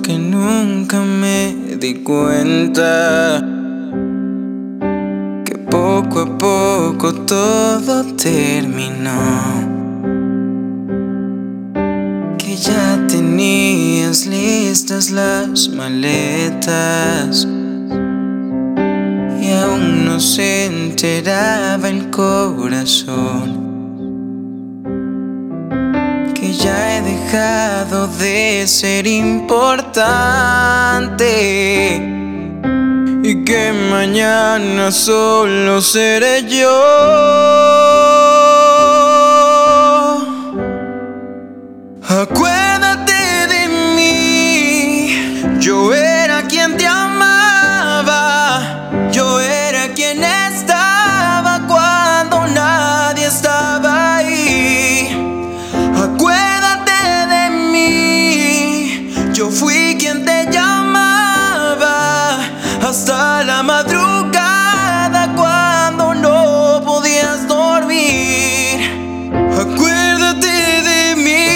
que nunca me di cuenta que poco a poco todo terminó, que ya tenías listas las maletas y aún no se enteraba el corazón que ya he dejado de ser importante y que mañana solo seré yo. Acuérdate de mí, yo era quien te amaba, yo era quien estaba cuando nadie estaba ahí. Acuérdate de mí, yo fui quien te llamaba hasta la madrugada cuando no podías dormir. Acuérdate de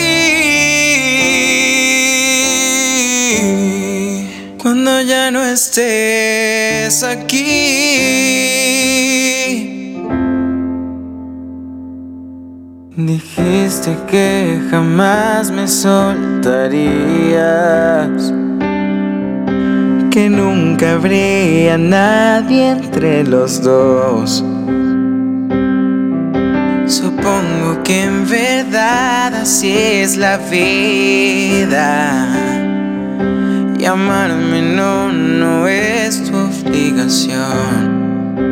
mí cuando ya no estés aquí. Dijiste que jamás me soltarías, que nunca habría nadie entre los dos. Supongo que en verdad así es la vida, y amarme no es tu obligación.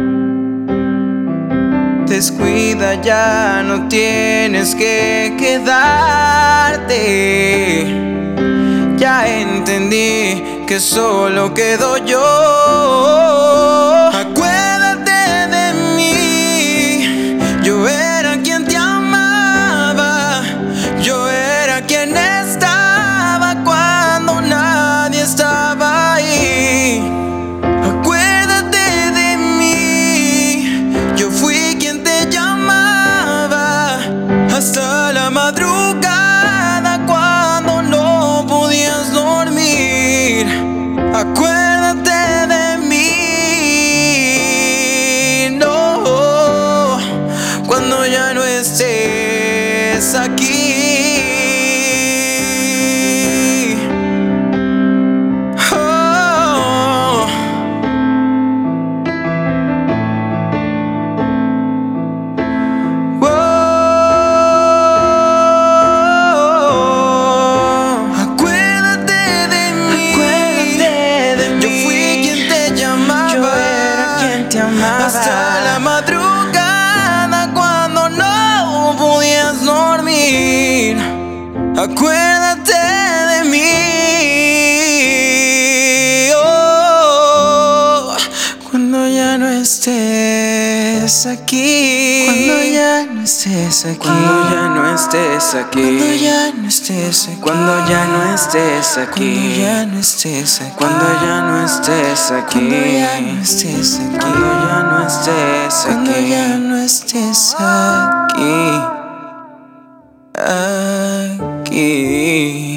Descuida, ya no tienes que quedarte. Ya entendí que solo quedo yo. Acuérdate de mí, yo era quien te amaba, yo era quien estaba cuando nadie estaba ahí. Acuérdate de mí, yo fui quien te llamaba hasta la madrugada cuando no podías dormir. Acuérdate de mí, no, cuando ya no estés aquí. Oh. Acuérdate de mí, yo fui quien te llamaba, yo era quien te amaba hasta la madrugada cuando no podías dormir. Acuérdate de mí, oh, cuando ya no estés aquí, cuando ya no estés aquí, cuando ya no estés aquí, cuando ya no estés aquí, cuando ya no estés aquí, cuando ya no estés aquí, cuando ya no estés aquí, cuando ya no estés aquí, cuando ya no estés aquí, aquí.